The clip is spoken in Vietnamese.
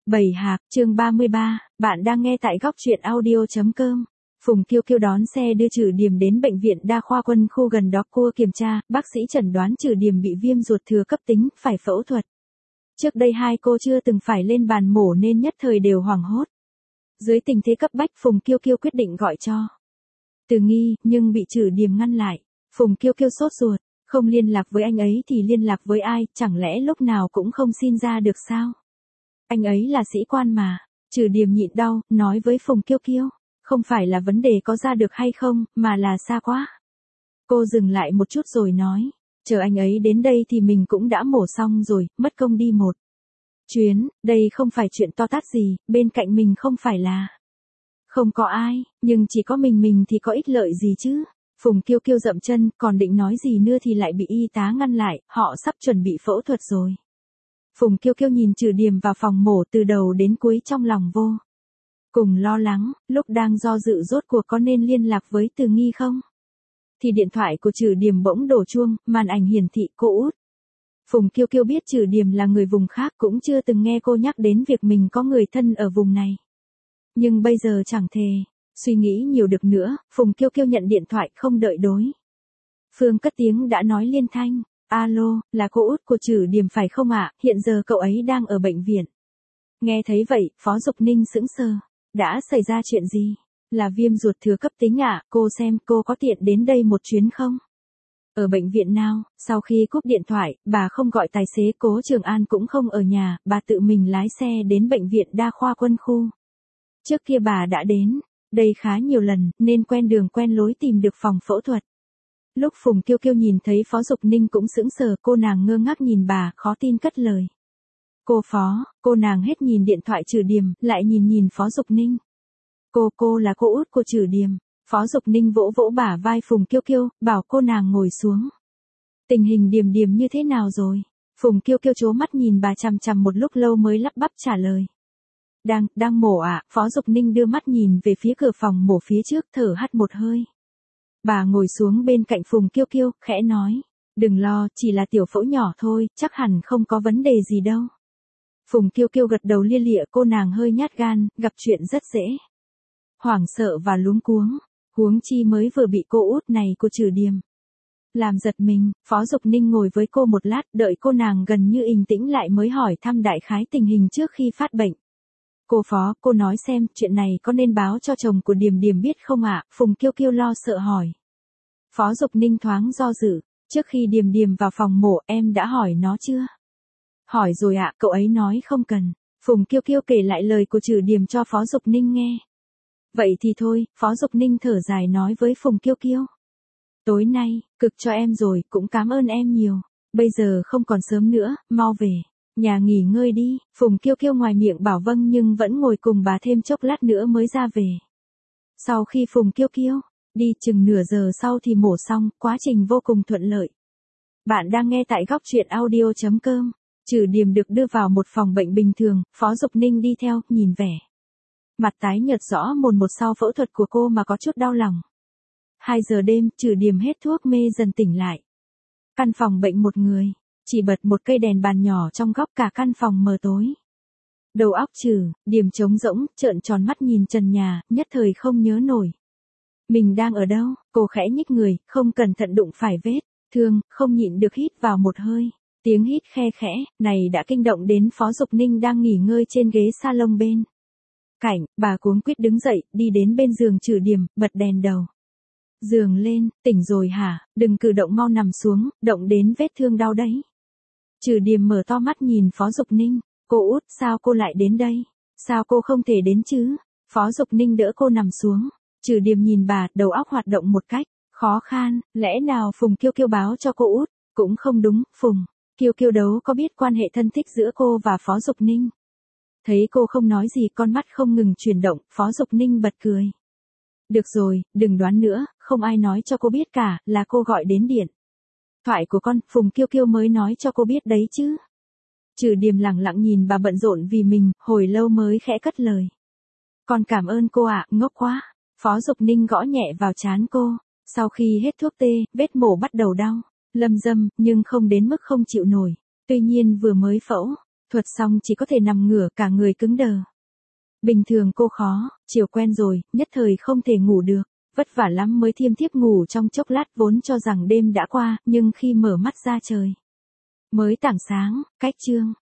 Bảy Hạc, chương 33, bạn đang nghe tại góc truyện audio.com. Phùng Kiêu Kiêu đón xe đưa Trử Điềm đến bệnh viện đa khoa quân khu gần đó cua kiểm tra, bác sĩ chẩn đoán Trử Điềm bị viêm ruột thừa cấp tính, phải phẫu thuật. Trước đây hai cô chưa từng phải lên bàn mổ nên nhất thời đều hoảng hốt. Dưới tình thế cấp bách Phùng Kiêu Kiêu quyết định gọi cho Từ Nghi, nhưng bị Trử Điềm ngăn lại. Phùng Kiêu Kiêu sốt ruột, không liên lạc với anh ấy thì liên lạc với ai, chẳng lẽ lúc nào cũng không xin ra được sao? Anh ấy là sĩ quan mà. Trử Điềm nhịn đau, nói với Phùng Kiêu Kiêu, không phải là vấn đề có ra được hay không, mà là xa quá. Cô dừng lại một chút rồi nói, chờ anh ấy đến đây thì mình cũng đã mổ xong rồi, mất công đi một chuyến, đây không phải chuyện to tát gì, bên cạnh mình không phải là không có ai, nhưng chỉ có mình thì có ích lợi gì chứ. Phùng Kiêu Kiêu dậm chân, còn định nói gì nữa thì lại bị y tá ngăn lại, họ sắp chuẩn bị phẫu thuật rồi. Phùng Kiêu Kiêu nhìn Trử Điềm vào phòng mổ từ đầu đến cuối trong lòng vô cùng lo lắng, lúc đang do dự rốt cuộc có nên liên lạc với Từ Nghi không? Thì điện thoại của Trử Điềm bỗng đổ chuông, màn ảnh hiển thị cô út. Phùng Kiêu Kiêu biết Trử Điềm là người vùng khác, cũng chưa từng nghe cô nhắc đến việc mình có người thân ở vùng này. Nhưng bây giờ chẳng thể suy nghĩ nhiều được nữa, Phùng Kiêu Kiêu nhận điện thoại không đợi đối phương cất tiếng đã nói liên thanh. Alo, là cô út của Trử Điềm phải không ạ? Hiện giờ cậu ấy đang ở bệnh viện. Nghe thấy vậy, Phó Dục Ninh sững sờ. Đã xảy ra chuyện gì? Là viêm ruột thừa cấp tính ạ, cô xem cô có tiện đến đây một chuyến không? Ở bệnh viện nào? Sau khi cúp điện thoại, bà không gọi tài xế, Cố Trường An cũng không ở nhà, bà tự mình lái xe đến bệnh viện đa khoa quân khu. Trước kia bà đã đến đây khá nhiều lần, nên quen đường quen lối tìm được phòng phẫu thuật. Lúc Phùng Kiêu Kiêu nhìn thấy Phó Dục Ninh cũng sững sờ, cô nàng ngơ ngác nhìn bà, khó tin cất lời. Cô Phó, cô nàng hết nhìn điện thoại Trử Điềm, lại nhìn Phó Dục Ninh. Cô là cô út của Trử Điềm. Phó Dục Ninh vỗ vỗ bả vai Phùng Kiêu Kiêu, bảo cô nàng ngồi xuống. Tình hình Điềm Điềm như thế nào rồi? Phùng Kiêu Kiêu trố mắt nhìn bà chằm chằm một lúc lâu mới lắp bắp trả lời. Đang mổ ạ. Phó Dục Ninh đưa mắt nhìn về phía cửa phòng mổ phía trước, thở hắt một hơi. Bà ngồi xuống bên cạnh Phùng Kiêu Kiêu, khẽ nói, đừng lo, chỉ là tiểu phẫu nhỏ thôi, chắc hẳn không có vấn đề gì đâu. Phùng Kiêu Kiêu gật đầu lia lịa, cô nàng hơi nhát gan, gặp chuyện rất dễ hoảng sợ và luống cuống, huống chi mới vừa bị cô út này của Trử Điềm làm giật mình. Phó Dục Ninh ngồi với cô một lát, đợi cô nàng gần như bình tĩnh lại mới hỏi thăm đại khái tình hình trước khi phát bệnh. Cô Phó, cô nói xem, chuyện này có nên báo cho chồng của Điềm Điềm biết không ạ? Phùng Kiêu Kiêu lo sợ hỏi. Phó Dục Ninh thoáng do dự, trước khi Điềm Điềm vào phòng mổ em đã hỏi nó chưa? Hỏi rồi ạ, cậu ấy nói không cần. Phùng Kiêu Kiêu kể lại lời của Trử Điềm cho Phó Dục Ninh nghe. Vậy thì thôi, Phó Dục Ninh thở dài nói với Phùng Kiêu Kiêu. Tối nay, cực cho em rồi, cũng cảm ơn em nhiều. Bây giờ không còn sớm nữa, mau về nhà nghỉ ngơi đi. Phùng Kiêu Kiêu ngoài miệng bảo vâng nhưng vẫn ngồi cùng bà thêm chốc lát nữa mới ra về. Sau khi Phùng Kiêu Kiêu đi chừng nửa giờ sau thì mổ xong, quá trình vô cùng thuận lợi. Bạn đang nghe tại góc truyện audio.com. Trử Điềm được đưa vào một phòng bệnh bình thường, Phó Dục Ninh đi theo, nhìn vẻ mặt tái nhợt rõ mồn một sau phẫu thuật của cô mà có chút đau lòng. 2 giờ đêm, Trử Điềm hết thuốc mê dần tỉnh lại. Căn phòng bệnh một người, chỉ bật một cây đèn bàn nhỏ trong góc, cả căn phòng mờ tối. Đầu óc Trử Điềm trống rỗng, trợn tròn mắt nhìn trần nhà, nhất thời không nhớ nổi mình đang ở đâu. Cô khẽ nhích người, không cẩn thận đụng phải vết thương, không nhịn được hít vào một hơi. Tiếng hít khe khẽ này đã kinh động đến Phó Dục Ninh đang nghỉ ngơi trên ghế salon bên cạnh. Bà cuống quýt đứng dậy, đi đến bên giường Trử Điềm, bật đèn đầu giường lên. Tỉnh rồi hả? Đừng cử động, mau nằm xuống, động đến vết thương đau đấy. Trử Điềm mở to mắt nhìn Phó Dục Ninh. Cô út, sao cô lại đến đây? Sao cô không thể đến chứ? Phó Dục Ninh đỡ cô nằm xuống. Trử Điềm nhìn bà, đầu óc hoạt động một cách khó khăn. Lẽ nào Phùng Kiêu Kiêu báo cho cô út? Cũng không đúng, Phùng Kiêu Kiêu đâu có biết quan hệ thân thích giữa cô và Phó Dục Ninh. Thấy cô không nói gì, con mắt không ngừng chuyển động, Phó Dục Ninh bật cười. Được rồi, đừng đoán nữa, không ai nói cho cô biết cả, là cô gọi đến điện thoại của con, Phùng Kiêu Kiêu mới nói cho cô biết đấy chứ. Trử Điềm lẳng lặng nhìn bà bận rộn vì mình, hồi lâu mới khẽ cất lời. Con cảm ơn cô ạ, ngốc quá. Phó Dục Ninh gõ nhẹ vào trán cô. Sau khi hết thuốc tê, vết mổ bắt đầu đau lâm dâm, nhưng không đến mức không chịu nổi. Tuy nhiên vừa mới phẫu Thuật xong chỉ có thể nằm ngửa cả người cứng đờ. Bình thường cô khó, chiều quen rồi, nhất thời không thể ngủ được. Vất vả lắm mới thiêm thiếp ngủ trong chốc lát vốn cho rằng đêm đã qua, nhưng khi mở mắt ra trời. Mới tảng sáng, cách trương.